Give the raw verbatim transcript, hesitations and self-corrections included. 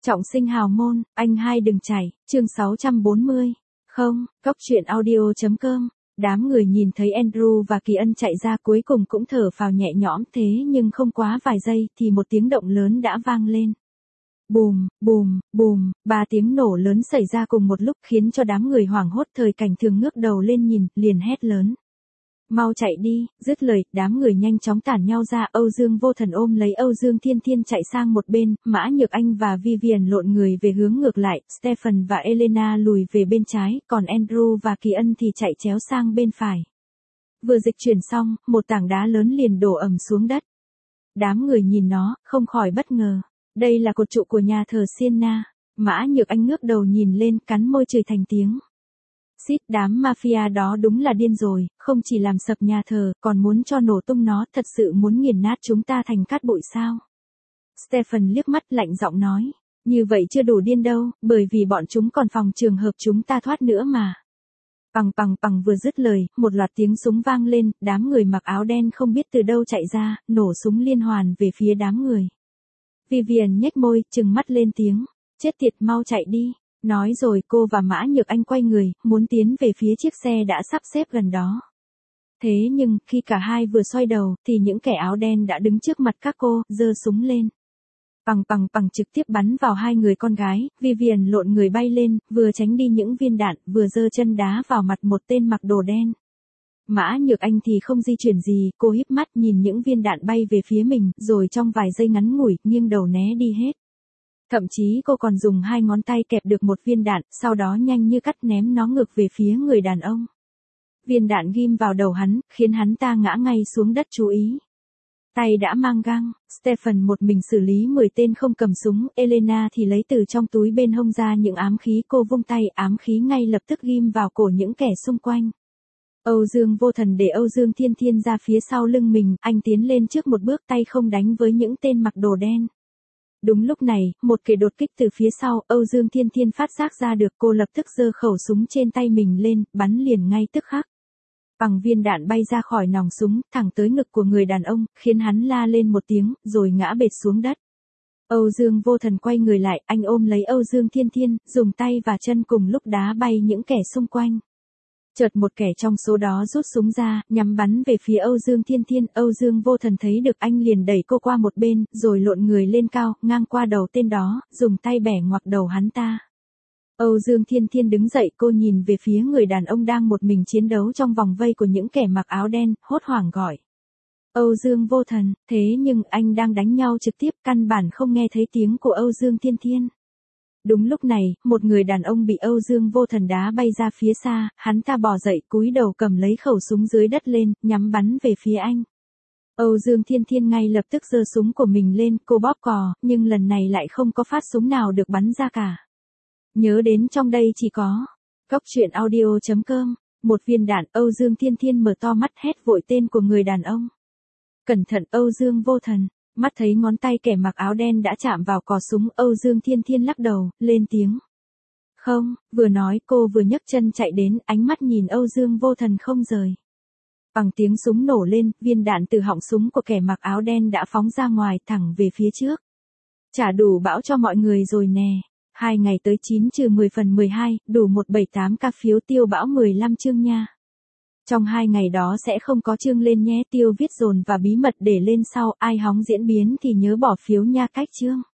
Trọng sinh hào môn, anh hai đừng chảy, chương sáu trăm bốn mươi. Không, góc truyện audio chấm com. Đám người nhìn thấy Andrew và Kỳ Ân chạy ra cuối cùng cũng thở phào nhẹ nhõm, thế nhưng không quá vài giây thì một tiếng động lớn đã vang lên. Bùm, bùm, bùm, ba tiếng nổ lớn xảy ra cùng một lúc khiến cho đám người hoảng hốt. Thời Cảnh Thường ngước đầu lên nhìn, liền hét lớn. Mau chạy đi, dứt lời, đám người nhanh chóng tản nhau ra. Âu Dương Vô Thần ôm lấy Âu Dương Thiên Thiên chạy sang một bên, Mã Nhược Anh và Vivian lộn người về hướng ngược lại, Stephen và Elena lùi về bên trái, còn Andrew và Kỳ Ân thì chạy chéo sang bên phải. Vừa dịch chuyển xong, một tảng đá lớn liền đổ ầm xuống đất. Đám người nhìn nó, không khỏi bất ngờ. Đây là cột trụ của nhà thờ Siena. Mã Nhược Anh ngước đầu nhìn lên, cắn môi chửi thành tiếng. Xít, đám mafia đó đúng là điên rồi, không chỉ làm sập nhà thờ, còn muốn cho nổ tung nó, thật sự muốn nghiền nát chúng ta thành cát bụi sao? Stephen liếc mắt lạnh giọng nói, như vậy chưa đủ điên đâu, bởi vì bọn chúng còn phòng trường hợp chúng ta thoát nữa mà. Pằng pằng pằng vừa dứt lời, một loạt tiếng súng vang lên, đám người mặc áo đen không biết từ đâu chạy ra, nổ súng liên hoàn về phía đám người. Vivian nhếch môi, trừng mắt lên tiếng, chết tiệt, mau chạy đi. Nói rồi cô và Mã Nhược Anh quay người, muốn tiến về phía chiếc xe đã sắp xếp gần đó. Thế nhưng, khi cả hai vừa xoay đầu, thì những kẻ áo đen đã đứng trước mặt các cô, giơ súng lên. Pằng pằng pằng trực tiếp bắn vào hai người con gái, Vivian lộn người bay lên, vừa tránh đi những viên đạn, vừa giơ chân đá vào mặt một tên mặc đồ đen. Mã Nhược Anh thì không di chuyển gì, cô híp mắt nhìn những viên đạn bay về phía mình, rồi trong vài giây ngắn ngủi, nghiêng đầu né đi hết. Thậm chí cô còn dùng hai ngón tay kẹp được một viên đạn, sau đó nhanh như cắt ném nó ngược về phía người đàn ông. Viên đạn ghim vào đầu hắn, khiến hắn ta ngã ngay xuống đất. Chú ý. Tay đã mang găng, Stephen một mình xử lý mười tên không cầm súng, Elena thì lấy từ trong túi bên hông ra những ám khí, cô vung tay, ám khí ngay lập tức ghim vào cổ những kẻ xung quanh. Âu Dương Vô Thần để Âu Dương Thiên Thiên ra phía sau lưng mình, anh tiến lên trước một bước, tay không đánh với những tên mặc đồ đen. Đúng lúc này, một kẻ đột kích từ phía sau, Âu Dương Thiên Thiên phát giác ra được, cô lập tức giơ khẩu súng trên tay mình lên, bắn liền ngay tức khắc. Bằng viên đạn bay ra khỏi nòng súng, thẳng tới ngực của người đàn ông, khiến hắn la lên một tiếng, rồi ngã bệt xuống đất. Âu Dương Vô Thần quay người lại, anh ôm lấy Âu Dương Thiên Thiên, dùng tay và chân cùng lúc đá bay những kẻ xung quanh. Chợt một kẻ trong số đó rút súng ra, nhắm bắn về phía Âu Dương Thiên Thiên. Âu Dương Vô Thần thấy được anh liền đẩy cô qua một bên, rồi lộn người lên cao, ngang qua đầu tên đó, dùng tay bẻ ngoặc đầu hắn ta. Âu Dương Thiên Thiên đứng dậy, cô nhìn về phía người đàn ông đang một mình chiến đấu trong vòng vây của những kẻ mặc áo đen, hốt hoảng gọi. Âu Dương Vô Thần, thế nhưng anh đang đánh nhau trực tiếp, căn bản không nghe thấy tiếng của Âu Dương Thiên Thiên. Đúng lúc này, một người đàn ông bị Âu Dương Vô Thần đá bay ra phía xa, hắn ta bò dậy, cúi đầu cầm lấy khẩu súng dưới đất lên, nhắm bắn về phía anh. Âu Dương Thiên Thiên ngay lập tức giơ súng của mình lên, cô bóp cò, nhưng lần này lại không có phát súng nào được bắn ra cả. Nhớ đến trong đây chỉ có góc truyện audio chấm com, một viên đạn. Âu Dương Thiên Thiên mở to mắt hét vội tên của người đàn ông. Cẩn thận, Âu Dương Vô Thần. Mắt thấy ngón tay kẻ mặc áo đen đã chạm vào cò súng, Âu Dương Thiên Thiên lắc đầu, lên tiếng. Không, vừa nói cô vừa nhấc chân chạy đến, ánh mắt nhìn Âu Dương Vô Thần không rời. Bằng tiếng súng nổ lên, viên đạn từ họng súng của kẻ mặc áo đen đã phóng ra ngoài, thẳng về phía trước. Trả đủ bão cho mọi người rồi nè. Hai ngày tới chín trừ mười phần mười hai, đủ một trăm bảy mươi tám ca phiếu tiêu bão mười lăm chương nha. Trong hai ngày đó sẽ không có chương lên nhé, tiêu viết dồn và bí mật để lên sau, ai hóng diễn biến thì nhớ bỏ phiếu nha. Cách chương.